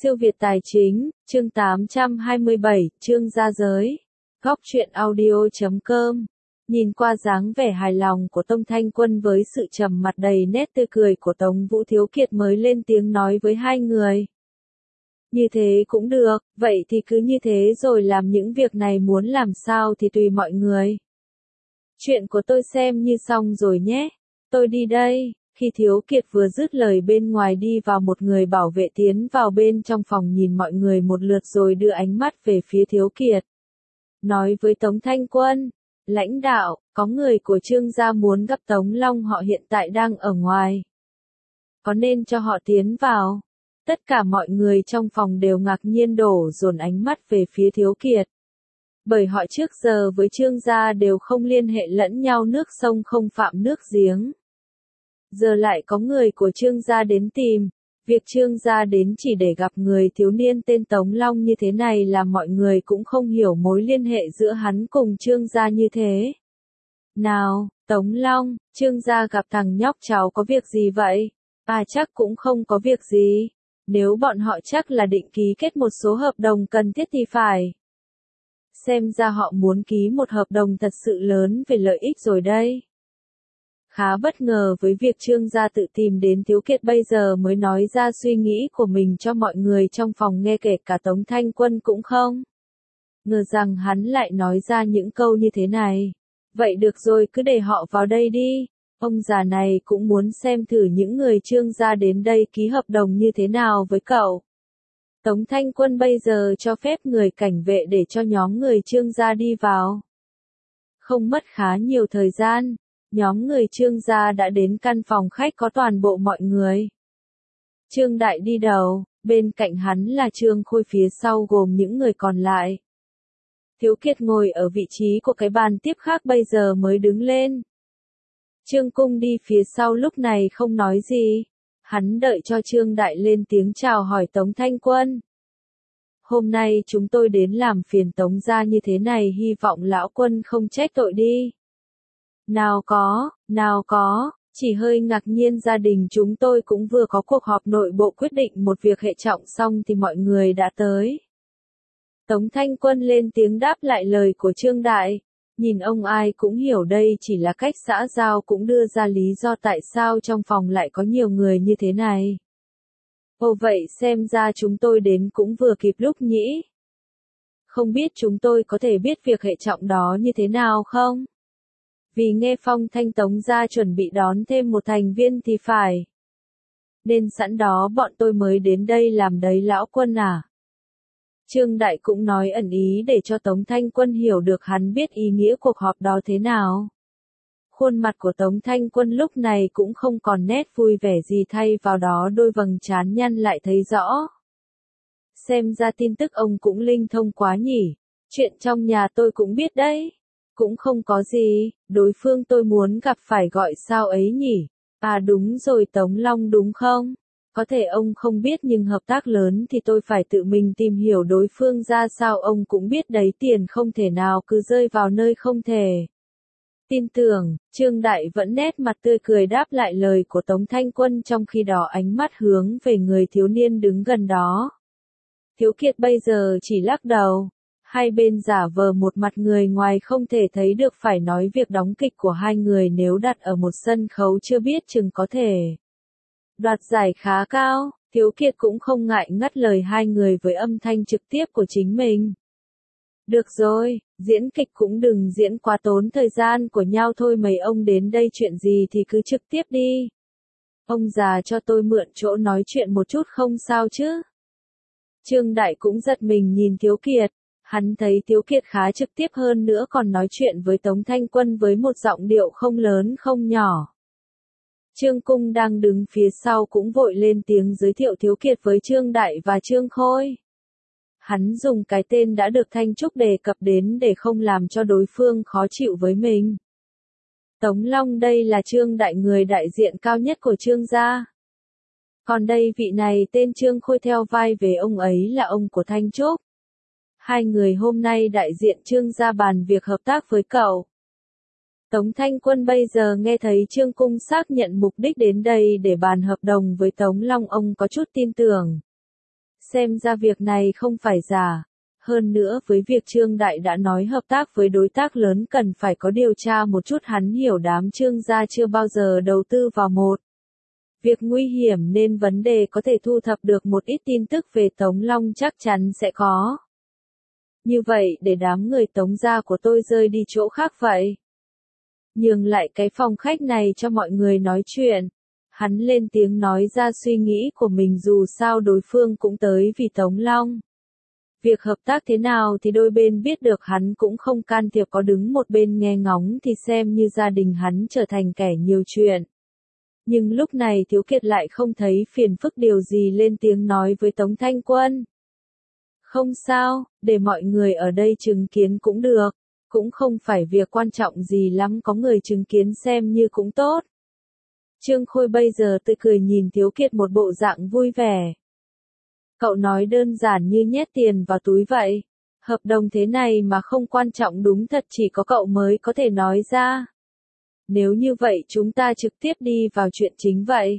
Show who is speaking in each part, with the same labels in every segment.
Speaker 1: Siêu Việt Tài Chính, chương 827, chương ra giới. Góc truyện audio.com. Nhìn qua dáng vẻ hài lòng của Tông Thanh Quân với sự trầm mặt đầy nét tươi cười của Tống Vũ Thiếu Kiệt mới lên tiếng nói với hai người. Như thế cũng được, vậy thì cứ như thế rồi làm những việc này, muốn làm sao thì tùy mọi người. Chuyện của tôi xem như xong rồi nhé, tôi đi đây. Khi Thiếu Kiệt vừa dứt lời, bên ngoài đi vào một người bảo vệ tiến vào bên trong phòng, nhìn mọi người một lượt rồi đưa ánh mắt về phía Thiếu Kiệt. Nói với Tống Thanh Quân, lãnh đạo, có người của Trương gia muốn gặp Tống Long, họ hiện tại đang ở ngoài. Có nên cho họ tiến vào? Tất cả mọi người trong phòng đều ngạc nhiên đổ dồn ánh mắt về phía Thiếu Kiệt. Bởi họ trước giờ với Trương gia đều không liên hệ lẫn nhau, nước sông không phạm nước giếng. Giờ lại có người của Trương gia đến tìm, việc Trương gia đến chỉ để gặp người thiếu niên tên Tống Long như thế này làm mọi người cũng không hiểu mối liên hệ giữa hắn cùng Trương gia như thế. Nào, Tống Long, Trương gia gặp thằng nhóc cháu có việc gì vậy? À, chắc cũng không có việc gì. Nếu bọn họ chắc là định ký kết một số hợp đồng cần thiết thì phải. Xem ra họ muốn ký một hợp đồng thật sự lớn về lợi ích rồi đây. Khá bất ngờ với việc Trương gia tự tìm đến Thiếu Kiệt bây giờ mới nói ra suy nghĩ của mình cho mọi người trong phòng nghe, kể cả Tống Thanh Quân cũng không ngờ rằng hắn lại nói ra những câu như thế này. Vậy được rồi, cứ để họ vào đây đi. Ông già này cũng muốn xem thử những người Trương gia đến đây ký hợp đồng như thế nào với cậu. Tống Thanh Quân bây giờ cho phép người cảnh vệ để cho nhóm người Trương gia đi vào. Không mất khá nhiều thời gian, nhóm người Trương gia đã đến căn phòng khách có toàn bộ mọi người. Trương Đại đi đầu, bên cạnh hắn là Trương Khôi, phía sau gồm những người còn lại. Thiếu Kiệt ngồi ở vị trí của cái bàn tiếp khác bây giờ mới đứng lên. Trương Cung đi phía sau lúc này không nói gì. Hắn đợi cho Trương Đại lên tiếng chào hỏi Tống Thanh Quân. Hôm nay chúng tôi đến làm phiền Tống gia như thế này, hy vọng lão quân không trách tội đi. Nào có, chỉ hơi ngạc nhiên, gia đình chúng tôi cũng vừa có cuộc họp nội bộ quyết định một việc hệ trọng xong thì mọi người đã tới. Tống Thanh Quân lên tiếng đáp lại lời của Trương Đại. Nhìn ông ai cũng hiểu đây chỉ là cách xã giao, cũng đưa ra lý do tại sao trong phòng lại có nhiều người như thế này. Ồ, vậy xem ra chúng tôi đến cũng vừa kịp lúc nhỉ? Không biết chúng tôi có thể biết việc hệ trọng đó như thế nào không? Vì nghe phong thanh Tống gia chuẩn bị đón thêm một thành viên thì phải. Nên sẵn đó bọn tôi mới đến đây làm đấy lão quân à. Trương Đại cũng nói ẩn ý để cho Tống Thanh Quân hiểu được hắn biết ý nghĩa cuộc họp đó thế nào. Khuôn mặt của Tống Thanh Quân lúc này cũng không còn nét vui vẻ gì, thay vào đó đôi vầng trán nhăn lại thấy rõ. Xem ra tin tức ông cũng linh thông quá nhỉ, chuyện trong nhà tôi cũng biết đấy. Cũng không có gì, đối phương tôi muốn gặp phải gọi sao ấy nhỉ? À đúng rồi, Tống Long đúng không? Có thể ông không biết nhưng hợp tác lớn thì tôi phải tự mình tìm hiểu đối phương ra sao, ông cũng biết đấy, tiền không thể nào cứ rơi vào nơi không thể. Tin tưởng, Trương Đại vẫn nét mặt tươi cười đáp lại lời của Tống Thanh Quân, trong khi đó ánh mắt hướng về người thiếu niên đứng gần đó. Thiếu Kiệt bây giờ chỉ lắc đầu. Hai bên giả vờ một mặt người ngoài không thể thấy được, phải nói việc đóng kịch của hai người nếu đặt ở một sân khấu chưa biết chừng có thể đoạt giải khá cao. Thiếu Kiệt cũng không ngại ngắt lời hai người với âm thanh trực tiếp của chính mình. Được rồi, diễn kịch cũng đừng diễn quá tốn thời gian của nhau thôi, mấy ông đến đây chuyện gì thì cứ trực tiếp đi. Ông già cho tôi mượn chỗ nói chuyện một chút không sao chứ? Trương Đại cũng giật mình nhìn Thiếu Kiệt. Hắn thấy Thiếu Kiệt khá trực tiếp, hơn nữa còn nói chuyện với Tống Thanh Quân với một giọng điệu không lớn không nhỏ. Trương Cung đang đứng phía sau cũng vội lên tiếng giới thiệu Thiếu Kiệt với Trương Đại và Trương Khôi. Hắn dùng cái tên đã được Thanh Trúc đề cập đến để không làm cho đối phương khó chịu với mình. Tống Long đây là Trương Đại, người đại diện cao nhất của Trương gia. Còn đây vị này tên Trương Khôi, theo vai về ông ấy là ông của Thanh Trúc. Hai người hôm nay đại diện Trương gia bàn việc hợp tác với cậu. Tống Thanh Quân bây giờ nghe thấy Trương Cung xác nhận mục đích đến đây để bàn hợp đồng với Tống Long, ông có chút tin tưởng. Xem ra việc này không phải giả. Hơn nữa với việc Trương Đại đã nói hợp tác với đối tác lớn cần phải có điều tra một chút, hắn hiểu đám Trương gia chưa bao giờ đầu tư vào một việc nguy hiểm nên vấn đề có thể thu thập được một ít tin tức về Tống Long chắc chắn sẽ có. Như vậy để đám người Tống gia của tôi rơi đi chỗ khác vậy. Nhường lại cái phòng khách này cho mọi người nói chuyện. Hắn lên tiếng nói ra suy nghĩ của mình, dù sao đối phương cũng tới vì Tống Long. Việc hợp tác thế nào thì đôi bên biết được, hắn cũng không can thiệp, có đứng một bên nghe ngóng thì xem như gia đình hắn trở thành kẻ nhiều chuyện. Nhưng lúc này Thiếu Kiệt lại không thấy phiền phức điều gì, lên tiếng nói với Tống Thanh Quân. Không sao, để mọi người ở đây chứng kiến cũng được, cũng không phải việc quan trọng gì lắm, có người chứng kiến xem như cũng tốt. Trương Khôi bây giờ tươi cười nhìn Thiếu Kiệt một bộ dạng vui vẻ. Cậu nói đơn giản như nhét tiền vào túi vậy. Hợp đồng thế này mà không quan trọng đúng thật chỉ có cậu mới có thể nói ra. Nếu như vậy chúng ta trực tiếp đi vào chuyện chính vậy.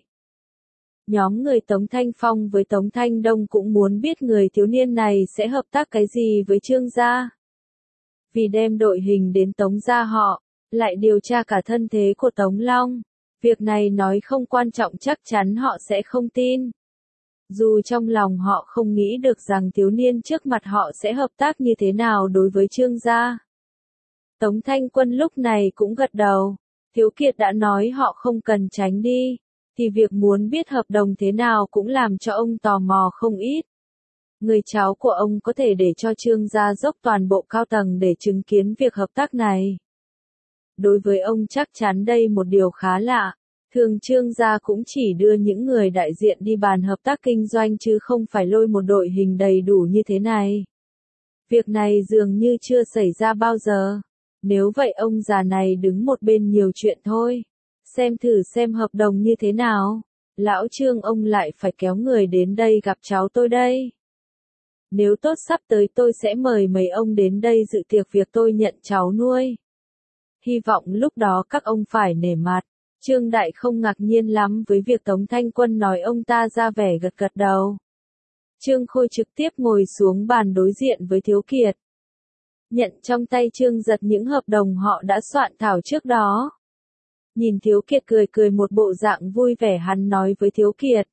Speaker 1: Nhóm người Tống Thanh Phong với Tống Thanh Đông cũng muốn biết người thiếu niên này sẽ hợp tác cái gì với Trương gia. Vì đem đội hình đến Tống gia họ, lại điều tra cả thân thế của Tống Long. Việc này nói không quan trọng chắc chắn họ sẽ không tin. Dù trong lòng họ không nghĩ được rằng thiếu niên trước mặt họ sẽ hợp tác như thế nào đối với Trương gia. Tống Thanh Quân lúc này cũng gật đầu. Thiếu Kiệt đã nói họ không cần tránh đi, thì việc muốn biết hợp đồng thế nào cũng làm cho ông tò mò không ít. Người cháu của ông có thể để cho Trương gia dốc toàn bộ cao tầng để chứng kiến việc hợp tác này. Đối với ông chắc chắn đây một điều khá lạ. Thường Trương gia cũng chỉ đưa những người đại diện đi bàn hợp tác kinh doanh chứ không phải lôi một đội hình đầy đủ như thế này. Việc này dường như chưa xảy ra bao giờ. Nếu vậy ông già này đứng một bên nhiều chuyện thôi. Xem thử xem hợp đồng như thế nào. Lão Trương ông lại phải kéo người đến đây gặp cháu tôi đây. Nếu tốt sắp tới tôi sẽ mời mấy ông đến đây dự tiệc việc tôi nhận cháu nuôi. Hy vọng lúc đó các ông phải nể mặt. Trương Đại không ngạc nhiên lắm với việc Tống Thanh Quân nói, ông ta ra vẻ gật gật đầu. Trương Khôi trực tiếp ngồi xuống bàn đối diện với Thiếu Kiệt. Nhận trong tay Trương Giật những hợp đồng họ đã soạn thảo trước đó. Nhìn Thiếu Kiệt cười cười một bộ dạng vui vẻ, hắn nói với Thiếu Kiệt.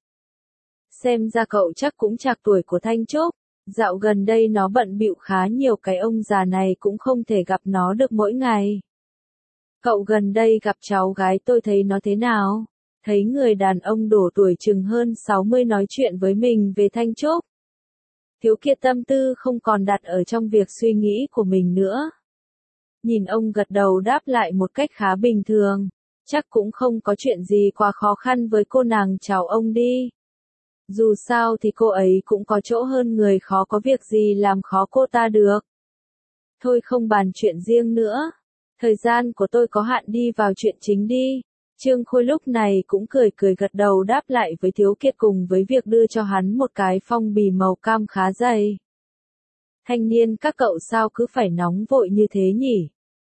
Speaker 1: Xem ra cậu chắc cũng trạc tuổi của Thanh Trúc. Dạo gần đây nó bận bịu khá nhiều, cái ông già này cũng không thể gặp nó được mỗi ngày. Cậu gần đây gặp cháu gái tôi thấy nó thế nào? Thấy người đàn ông đổ tuổi chừng hơn 60 nói chuyện với mình về Thanh Trúc. Thiếu Kiệt tâm tư không còn đặt ở trong việc suy nghĩ của mình nữa. Nhìn ông gật đầu đáp lại một cách khá bình thường. Chắc cũng không có chuyện gì quá khó khăn với cô nàng chào ông đi. Dù sao thì cô ấy cũng có chỗ hơn người, khó có việc gì làm khó cô ta được. Thôi không bàn chuyện riêng nữa. Thời gian của tôi có hạn, đi vào chuyện chính đi. Trương Khôi lúc này cũng cười cười gật đầu đáp lại với Thiếu Kiệt cùng với việc đưa cho hắn một cái phong bì màu cam khá dày. Thanh niên các cậu sao cứ phải nóng vội như thế nhỉ?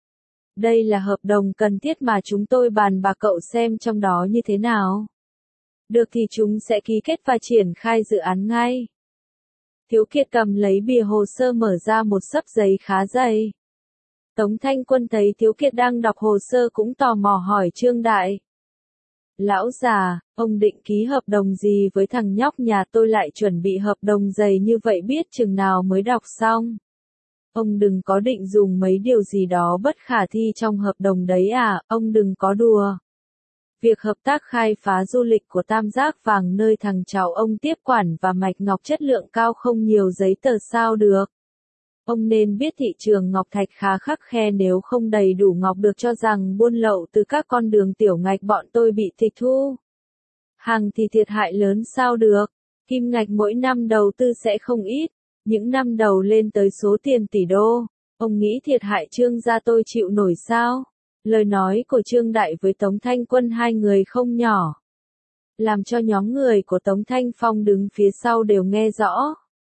Speaker 1: Đây là hợp đồng cần thiết mà chúng tôi bàn bạc, cậu xem trong đó như thế nào. Được thì chúng sẽ ký kết và triển khai dự án ngay. Thiếu Kiệt cầm lấy bìa hồ sơ mở ra một xấp giấy khá dày. Tống Thanh Quân thấy Thiếu Kiệt đang đọc hồ sơ cũng tò mò hỏi Trương Đại. Lão già, ông định ký hợp đồng gì với thằng nhóc nhà tôi, lại chuẩn bị hợp đồng dày như vậy biết chừng nào mới đọc xong. Ông đừng có định dùng mấy điều gì đó bất khả thi trong hợp đồng đấy à, ông đừng có đùa. Việc hợp tác khai phá du lịch của Tam Giác Vàng nơi thằng cháu ông tiếp quản và mạch ngọc chất lượng cao không nhiều giấy tờ sao được. Ông nên biết thị trường ngọc thạch khá khắt khe, nếu không đầy đủ ngọc được cho rằng buôn lậu từ các con đường tiểu ngạch bọn tôi bị tịch thu. Hàng thì thiệt hại lớn sao được, kim ngạch mỗi năm đầu tư sẽ không ít, những năm đầu lên tới số tiền tỷ đô, ông nghĩ thiệt hại Trương gia tôi chịu nổi sao? Lời nói của Trương Đại với Tống Thanh Quân hai người không nhỏ, làm cho nhóm người của Tống Thanh Phong đứng phía sau đều nghe rõ.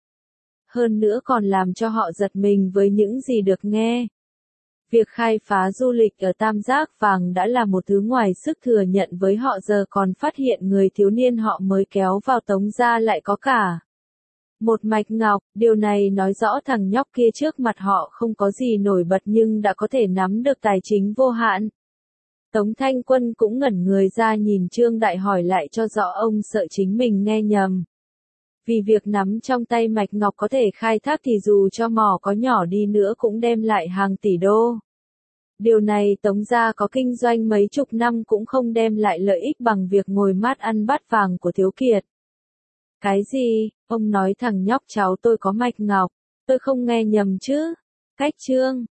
Speaker 1: Hơn nữa còn làm cho họ giật mình với những gì được nghe. Việc khai phá du lịch ở Tam Giác Vàng đã là một thứ ngoài sức thừa nhận với họ, giờ còn phát hiện người thiếu niên họ mới kéo vào Tống gia lại có cả Một mạch ngọc, điều này nói rõ thằng nhóc kia trước mặt họ không có gì nổi bật nhưng đã có thể nắm được tài chính vô hạn. Tống Thanh Quân cũng ngẩn người ra nhìn Trương Đại hỏi lại cho rõ ông sợ chính mình nghe nhầm. Vì việc nắm trong tay mạch ngọc có thể khai thác thì dù cho mỏ có nhỏ đi nữa cũng đem lại hàng tỷ đô. Điều này Tống gia có kinh doanh mấy chục năm cũng không đem lại lợi ích bằng việc ngồi mát ăn bát vàng của Thiếu Kiệt. Cái gì? Ông nói thằng nhóc cháu tôi có mạch ngọc, tôi không nghe nhầm chứ? Cách Trương